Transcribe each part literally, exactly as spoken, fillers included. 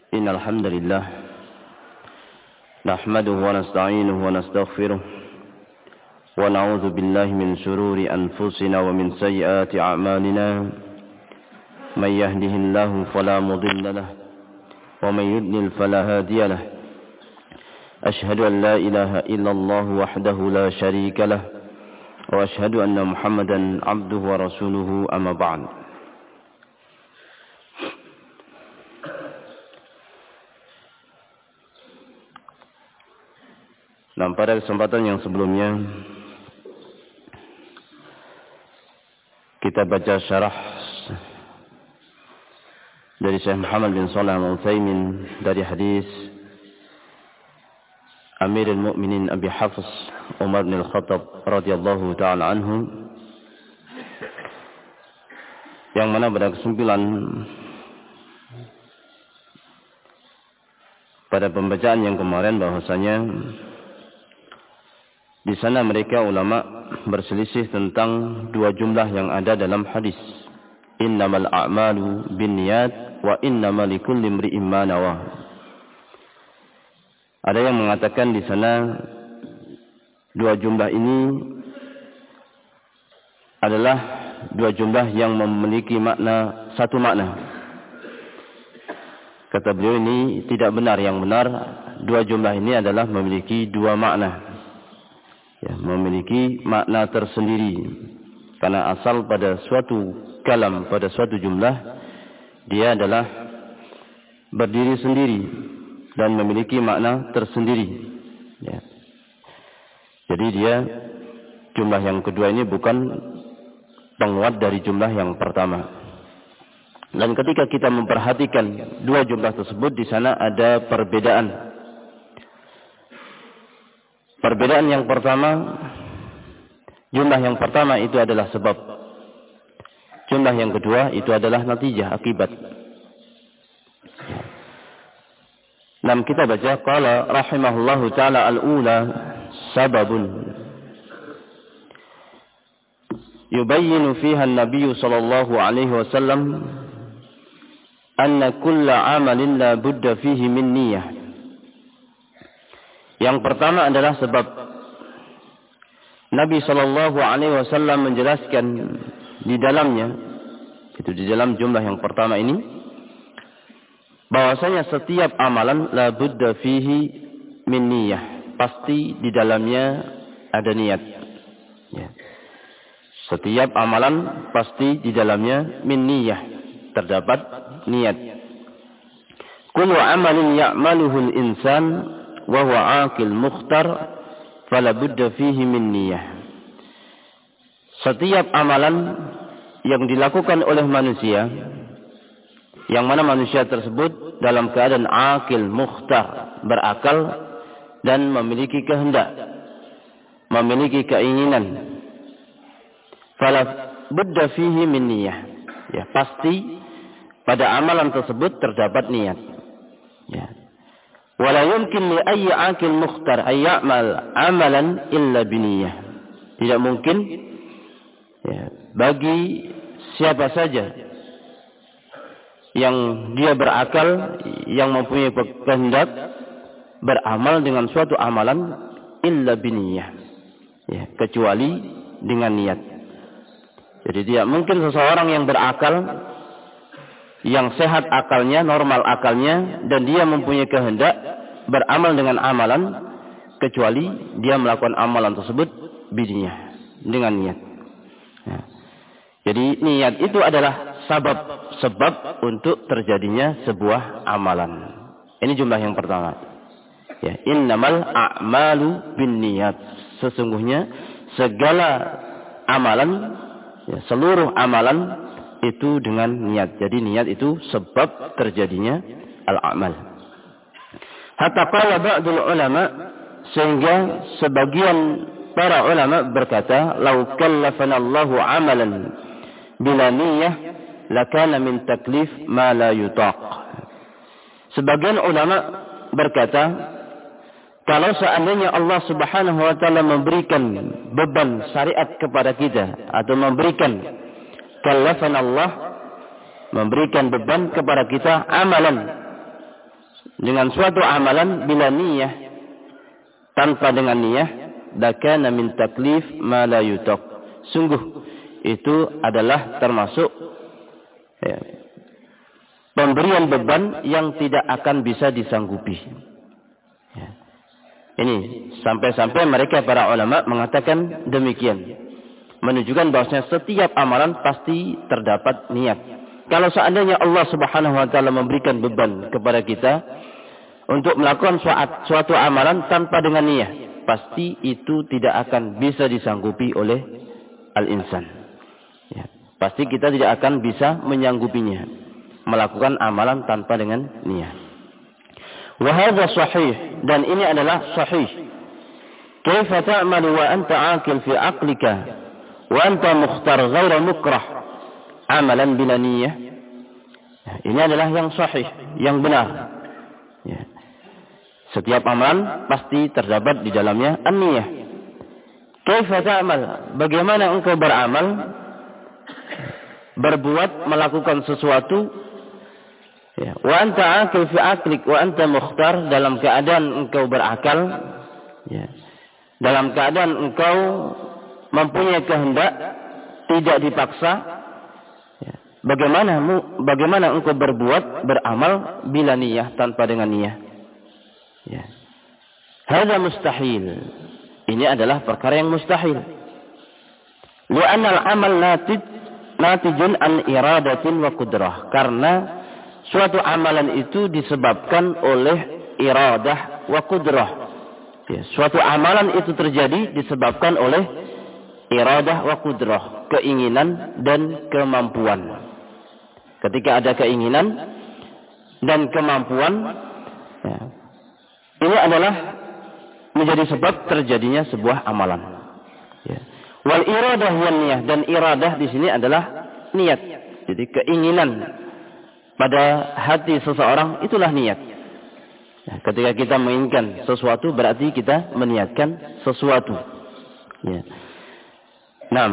إن الحمد لله نحمده ونستعينه ونستغفره ونعوذ بالله من شرور أنفسنا ومن سيئات أعمالنا من يهده الله فلا مضل له ومن يضلل فلا هادي له أشهد أن لا إله إلا الله وحده لا شريك له وأشهد أن محمدا عبده ورسوله أما بعد. Nah, pada kesempatan yang sebelumnya kita baca syarah dari Syekh Muhammad bin Shalih Al-Utsaimin dari hadis Amirul Mukminin Abi Hafs Umar bin Al-Khattab radhiyallahu taala anhu, yang mana pada kesimpulan pada pembacaan yang kemarin bahwasanya di sana mereka ulama berselisih tentang dua jumlah yang ada dalam hadis. Innamal a'malu binniyat wa innamal likulli imri'in ma nawa. Ada yang mengatakan di sana dua jumlah ini adalah dua jumlah yang memiliki makna satu makna. Kata beliau ini tidak benar. Yang benar dua jumlah ini adalah memiliki dua makna. Ya, memiliki makna tersendiri, karena asal pada suatu kalam, pada suatu jumlah dia adalah berdiri sendiri dan memiliki makna tersendiri, ya. Jadi dia jumlah yang kedua ini bukan penguat dari jumlah yang pertama. Dan ketika kita memperhatikan dua jumlah tersebut, di sana ada perbedaan. Perbedaan yang pertama, jumlah yang pertama itu adalah sebab. Jumlah yang kedua itu adalah natijah, akibat. Nam kita baca qala rahimahullahu taala al-ula sababun yubayyinu fiha an-nabiy sallallahu alaihi wasallam anna kulla amalin la budda fihi min niyyah. Yang pertama adalah sebab. Nabi sallallahu alaihi wasallam menjelaskan di dalamnya, itu di dalam jumlah yang pertama ini, bahwasanya setiap amalan la budda fihi min niyyah, pasti di dalamnya ada niat. Ya. Setiap amalan pasti di dalamnya min niyyah, terdapat niat. Kullu amalin ya'maluhu al-insan wa huwa aqil mukhtar fala budda fihi min niyyah. Setiap amalan yang dilakukan oleh manusia, yang mana manusia tersebut dalam keadaan aqil mukhtar, berakal dan memiliki kehendak, memiliki keinginan, fala budda fihi min niyyah. Ya, pasti pada amalan tersebut terdapat niat. Ya. Wala yumkin li ayyi aqil mukhtar ay ya'mal amalan illa biniyah. Tidak mungkin ya, bagi siapa saja yang dia berakal, yang mempunyai kehendak, beramal dengan suatu amalan illa biniyah, ya, kecuali dengan niat. Jadi tidak mungkin seseorang yang berakal, yang sehat akalnya, normal akalnya, dan dia mempunyai kehendak beramal dengan amalan, kecuali dia melakukan amalan tersebut biniyah, dengan niat. Ya. Jadi niat itu adalah sebab sebab untuk terjadinya sebuah amalan. Ini jumlah yang pertama. Ya, innamal a'malu binniyat. Sesungguhnya segala amalan, ya, seluruh amalan itu dengan niat. Jadi niat itu sebab terjadinya al-amal. Hatta qala ba'dul ulama, sehingga sebagian para ulama berkata, "Lau kallafana Allahu 'amalan bila niyyah, lakana min taklif ma la yutaq." Sebagian ulama berkata, kalau seandainya Allah Subhanahu wa taala memberikan beban syariat kepada kita, atau memberikan kallafana Allah, memberikan beban kepada kita amalan dengan suatu amalan bila niyah, tanpa dengan niyah, lakana min taklif ma la yutaq. Sungguh itu adalah termasuk ya, pemberian beban yang tidak akan bisa disanggupi. Ya. Ini sampai-sampai mereka para ulama mengatakan demikian, menunjukkan bahwasanya setiap amalan pasti terdapat niat. Kalau seandainya Allah Subhanahu wa taala memberikan beban kepada kita untuk melakukan suatu, suatu amalan tanpa dengan niat, pasti itu tidak akan bisa disanggupi oleh al-insan. Ya, pasti kita tidak akan bisa menyanggupinya, melakukan amalan tanpa dengan niat. Wa hadza sahih, dan ini adalah sahih. Kaifa ta'malu wa anta 'aqil fi 'aqlika wa anta mukhtar ghairu mukrah amalan bila niyyah. Ya, ini adalah yang sahih, yang benar. Ya. Setiap amalan pasti terdapat di dalamnya an-niyyah. Kaifa ta'mal? Bagaimana engkau beramal, berbuat, melakukan sesuatu, ya, wa anta aqil fi aqlik wa anta mukhtar, dalam keadaan engkau berakal, ya, dalam keadaan engkau mempunyai kehendak, tidak dipaksa. Ya, bagaimana bagaimana engkau berbuat, beramal bila niyah, tanpa dengan niyah? Ya. Hadza mustahil. Ini adalah perkara yang mustahil. Li'anna al-amal natij natijun an iradatin wa qudrah. Karena suatu amalan itu disebabkan oleh iradah wa qudrah. Ya, suatu amalan itu terjadi disebabkan oleh iradah wa qudrah, keinginan dan kemampuan. Ketika ada keinginan dan kemampuan, ya, ini adalah menjadi sebab terjadinya sebuah amalan. Ya. Wal iradah wan niyah, dan iradah di sini adalah niat. Jadi keinginan pada hati seseorang itulah niat. Ya, ketika kita menginginkan sesuatu berarti kita meniatkan sesuatu. Ya. Nah,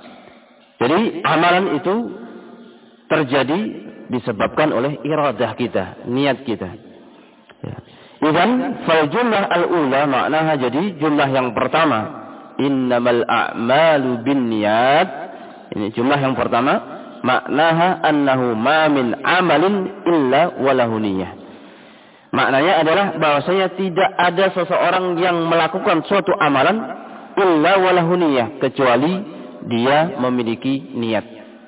jadi amalan itu terjadi disebabkan oleh iradah kita, niat kita. Ya. Idzan fal jumlah al-ula maknaha, jadi jumlah yang pertama innamal a'malu binniyat, ini jumlah yang pertama maknaha annahu ma min amalin illa walahu niyyah. Maknanya adalah bahwasanya tidak ada seseorang yang melakukan suatu amalan illa walahu niyyah, kecuali dia memiliki niat.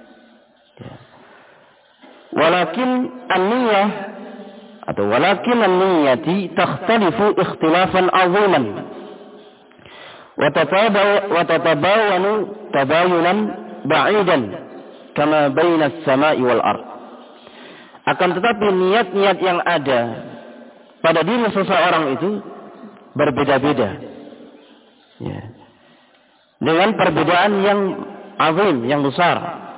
Walakin an-niyyah atau walakin an-niyyati takhtalifu ikhtilafan 'aziman wa tatabawanu tabayunan ba'idan kama baina as-sama'i wal ard. Akan tetapi niat-niat yang ada pada diri seseorang itu berbeda-beda. Ya. Dengan perbedaan yang azim, yang besar.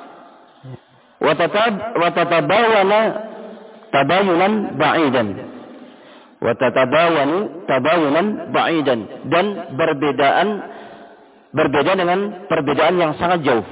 Wa tatabawana tabayunan ba'idan. Wa tatabawanu tabayunan ba'idan, dan perbedaan berbeda dengan perbedaan yang sangat jauh.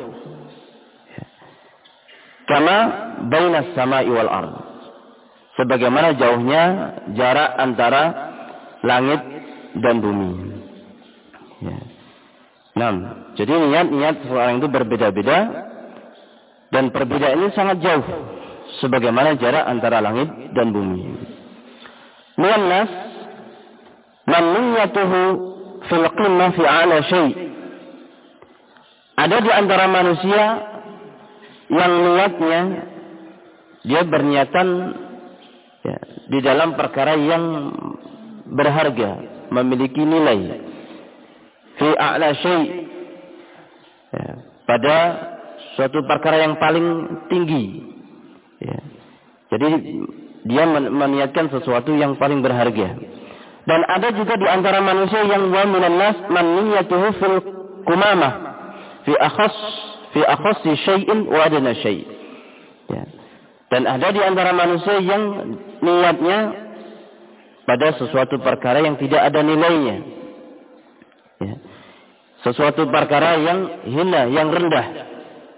Kama bainas sama'i wal ard, sebagaimana jauhnya jarak antara langit dan bumi. Ya. Nah, jadi niat-niat seorang itu berbeda-beda, dan perbedaan ini sangat jauh, sebagaimana jarak antara langit dan bumi. Minan nas man niyyatuhu fil qimmah fi 'ala syai'. Ada di antara manusia yang niatnya dia berniatan, ya, di dalam perkara yang berharga, memiliki nilai, fi a'la syai', ya, pada suatu perkara yang paling tinggi. Ya. Jadi dia meniatkan sesuatu yang paling berharga. Dan ada juga di antara manusia yang wa minan nas man niyyatuhu fil qumamah fi akhas fi akhassi syai'in wa adna syai'. Ya. Dan ada di antara manusia yang niatnya pada sesuatu perkara yang tidak ada nilainya. Ya. Sesuatu perkara yang hina, yang rendah.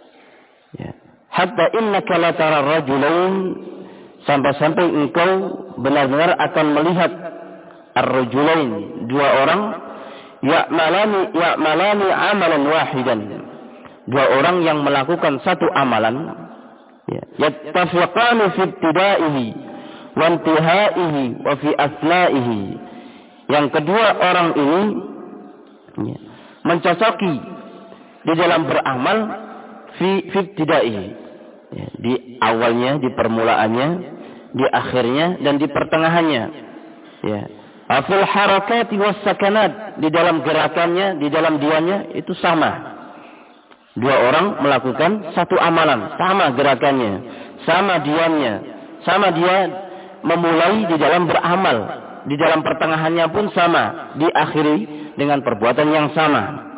Ya. Hatta innaka la tara rajulain, sampai-sampai engkau benar-benar akan melihat ar-rajulain, dua orang, ya'malani ya'malani amalan wahidan, dua orang yang melakukan satu amalan, ya, yattafiqani fi ibtidaihi wa intihaihi wa fi asna'ihi. Yang kedua orang ini, ya, mencocoki di dalam beramal fi fi ibtidaihi, ya, di awalnya, di permulaannya, di akhirnya, dan di pertengahannya, ya. Afil harakati was sakanat, di dalam gerakannya, di dalam diamnya itu sama. Dua orang melakukan satu amalan, sama gerakannya, sama diamnya, sama dia memulai di dalam beramal, di dalam pertengahannya pun sama, diakhiri dengan perbuatan yang sama.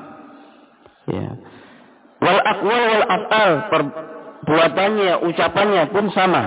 Ya. Wal aqwal wal af'al, perbuatannya, ucapannya pun sama.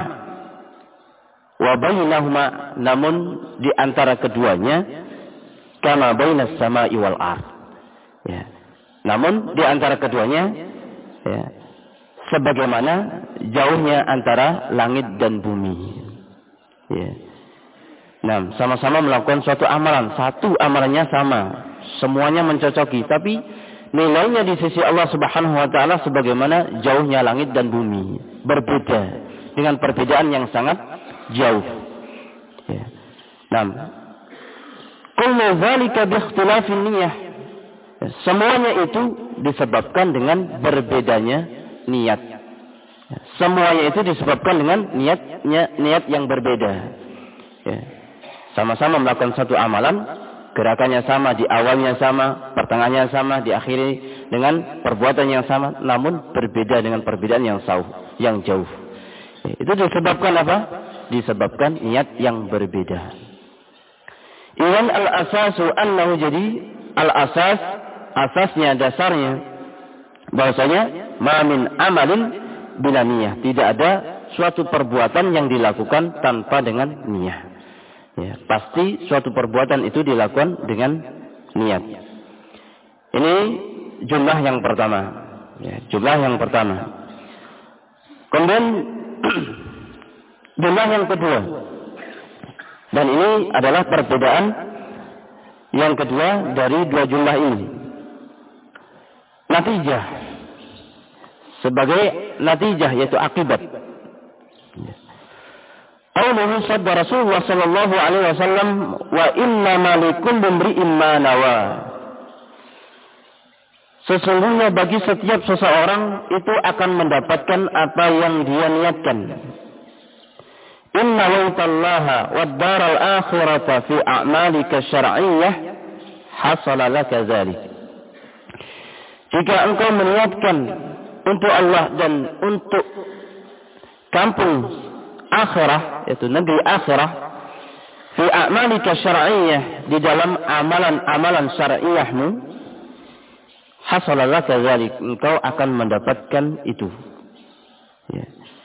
Wa bainahuma, namun di antara keduanya, kama bainas sama'i wal ardh. Ya. Namun di antara keduanya, ya, sebagaimana jauhnya antara langit dan bumi. Ya. Nah, sama-sama melakukan suatu amalan, satu amalannya sama, semuanya mencocoki, tapi nilainya di sisi Allah Subhanahu wa taala sebagaimana jauhnya langit dan bumi, berbeda dengan perbedaan yang sangat jauh. Ya. Nah, kullu dzalika bi ikhtilafin niyyah. Semuanya itu disebabkan dengan berbedanya niat. Semuanya itu disebabkan dengan niatnya, niat yang berbeda. Ya. Sama-sama melakukan satu amalan, gerakannya sama, di awalnya sama, pertengahannya sama, diakhiri dengan perbuatan yang sama, namun berbeda dengan perbedaan yang jauh, yang jauh. Ya. Itu disebabkan apa? Disebabkan niat yang berbeda. Iwan al-asasu annahu, jadi al-asas, asasnya, dasarnya, bahwasanya ma min amalin bila niyah, tidak ada suatu perbuatan yang dilakukan tanpa dengan niyah. Ya, pasti suatu perbuatan itu dilakukan dengan niat. Ini jumlah yang pertama. Ya, jumlah yang pertama. Kemudian jumlah yang kedua. Dan ini adalah perbedaan yang kedua dari dua jumlah ini. Natijah. Sebagai natijah, yaitu akibat. Qauluhu sabda Rasulullah sallallahu alaihi wasallam, wa inna ma likulli imri'in ma nawa. Sesungguhnya bagi setiap seseorang itu akan mendapatkan apa yang dia niatkan. Inna waitallaha wad daral akhirata fi a'malika syar'iyyah hasala laka dzalik. Jika engkau meniatkan untuk Allah dan untuk kampung akhirah, yaitu negeri akhirah, fi a'malika syar'iyyah, di dalam amalan-amalan syar'iyyahmu, hasala laka dzalik, engkau akan mendapatkan itu. Ya.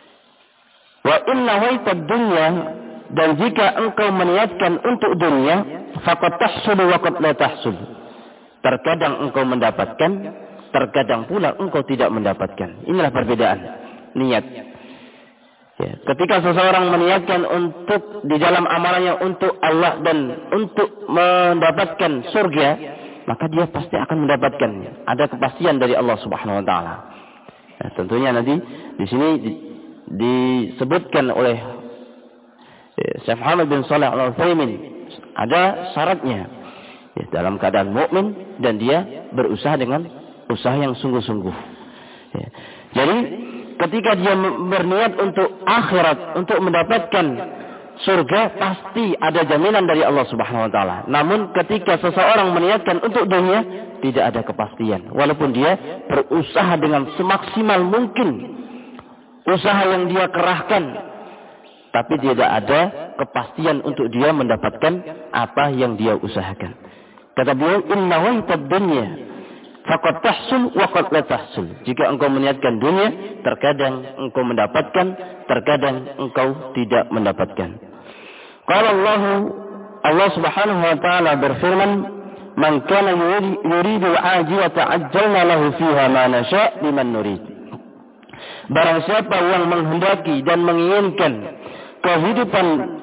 Wa inna waitad dunya, dan jika engkau meniatkan untuk dunia, faqad tahsulu wa qad la tahsul. Terkadang engkau mendapatkan, terkadang pula engkau tidak mendapatkan. Inilah perbedaan niat. Ya, ketika seseorang meniatkan untuk di dalam amalannya untuk Allah dan untuk mendapatkan surga, maka dia pasti akan mendapatkannya. Ada kepastian dari Allah Subhanahu wa taala. Ya, tentunya nanti di sini di, disebutkan oleh ya, Syekh Muhammad bin Shalih Al-Utsaimin, ada syaratnya. Ya, dalam keadaan mukmin dan dia berusaha dengan usaha yang sungguh-sungguh. Ya. Jadi ketika dia berniat untuk akhirat, untuk mendapatkan surga, pasti ada jaminan dari Allah Subhanahu wa taala. Namun ketika seseorang meniatkan untuk dunia, tidak ada kepastian. Walaupun dia berusaha dengan semaksimal mungkin, usaha yang dia kerahkan, tapi tidak ada kepastian untuk dia mendapatkan apa yang dia usahakan. Kata beliau, inna waitad dunya faqad tahsul wa qad la tahsul. Jika engkau meniatkan dunia, terkadang engkau mendapatkan, terkadang engkau tidak mendapatkan. Qala Allah, Allah Subhanahu wa taala berfirman, "Man kana yuridu al-ajilata ajjalna lahu fiha ma nasha' liman nurid." Barang siapa yang menghendaki dan menginginkan kehidupan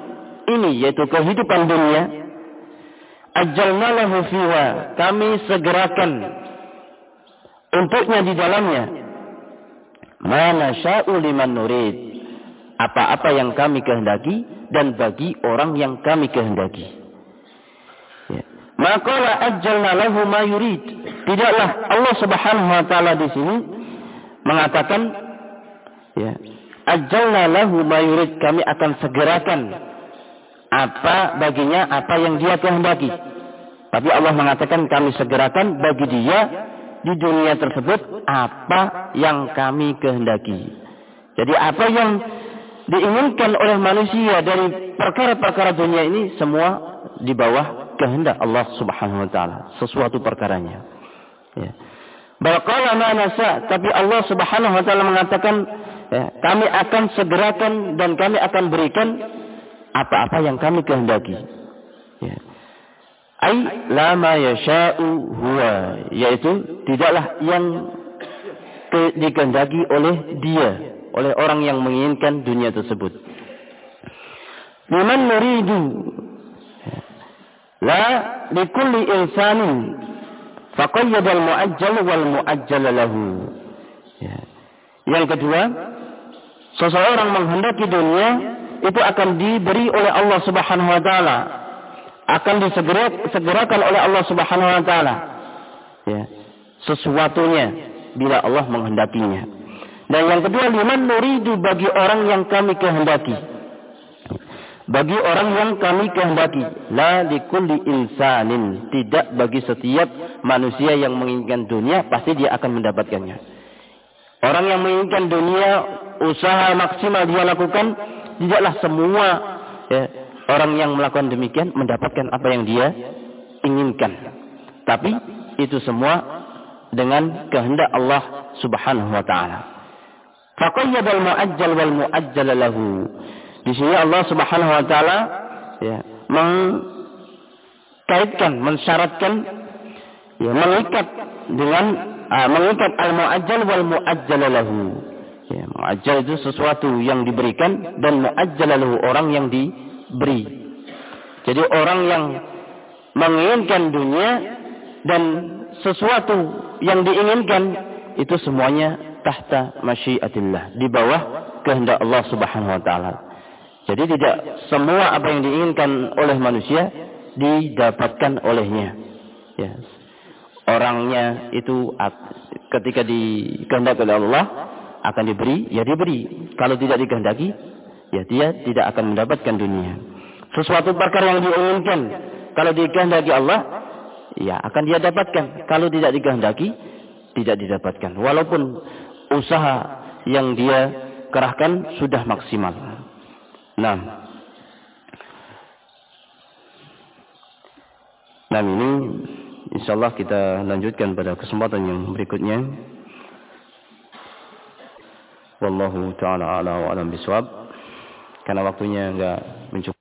ini, yaitu kehidupan dunia, ajjalna lahu fiha, kami segerakan untuknya di dalamnya, ma nasya'u liman nurid, apa-apa yang kami kehendaki dan bagi orang yang kami kehendaki. Ya. Maqala ajjalna lahu ma yurid. Tidaklah Allah Subhanahu wa taala di sini mengatakan, ya, ajjalna lahu ma yurid, kami akan segerakan apa baginya apa yang dia kehendaki. Tapi Allah mengatakan kami segerakan bagi dia di dunia tersebut apa yang kami kehendaki. Jadi apa yang diinginkan oleh manusia dari perkara-perkara dunia ini semua di bawah kehendak Allah Subhanahu wa taala, sesuatu perkaranya. Ya. Baqala ma nasa, tapi Allah Subhanahu wa taala mengatakan, ya, kami akan segerakan dan kami akan berikan apa-apa yang kami kehendaki. Ya. Ai la ma yasha'u huwa, yaitu tidaklah yang ke, dikehendaki oleh dia, oleh orang yang menginginkan dunia tersebut. Liman nuridu la likulli insanin faqayyada al-mu'ajjal wal mu'ajjal lahu. Ya. Yang kedua, seseorang menghendaki dunia itu akan diberi oleh Allah Subhanahu wa taala, akan disegerakan oleh Allah Subhanahu wa taala. Ya. Sesuatunya bila Allah menghendakinya. Dan yang kedua, liman nuridu, bagi orang yang kami kehendaki. Bagi orang yang kami kehendaki. La likulli insanin, tidak bagi setiap manusia yang menginginkan dunia pasti dia akan mendapatkannya. Orang yang menginginkan dunia, usaha maksimal dia lakukan, tidaklah semua, ya, orang yang melakukan demikian mendapatkan apa yang dia inginkan. Tapi itu semua dengan kehendak Allah Subhanahu wa taala. Faqayyadal mu'ajjal wal mu'ajjal lahu. Di sini Allah Subhanahu wa taala, ya, mengkaitkan, mensyaratkan, ya, mengikat dengan uh, mengikat al mu'ajjal wal mu'ajjal lahu. Ya, mu'ajjal itu sesuatu yang diberikan dan mu'ajjal lahu orang yang diberi. Jadi orang yang menginginkan dunia dan sesuatu yang diinginkan itu semuanya tahta masyiatillah, di bawah kehendak Allah Subhanahu wa taala. Jadi tidak semua apa yang diinginkan oleh manusia didapatkan olehnya. Ya. Orangnya itu ketika dikehendaki oleh Allah akan diberi, ya diberi. Kalau tidak dikehendaki, ya dia tidak akan mendapatkan dunia. Sesuatu perkara yang diinginkan, kalau dikehendaki Allah, ya akan dia dapatkan. Kalau tidak dikehendaki, tidak didapatkan. Walaupun usaha yang dia kerahkan sudah maksimal. Nah, nah ini insyaallah kita lanjutkan pada kesempatan yang berikutnya. Wallahu ta'ala a'la wa a'lam bishawab. Karena waktunya enggak mencukupi.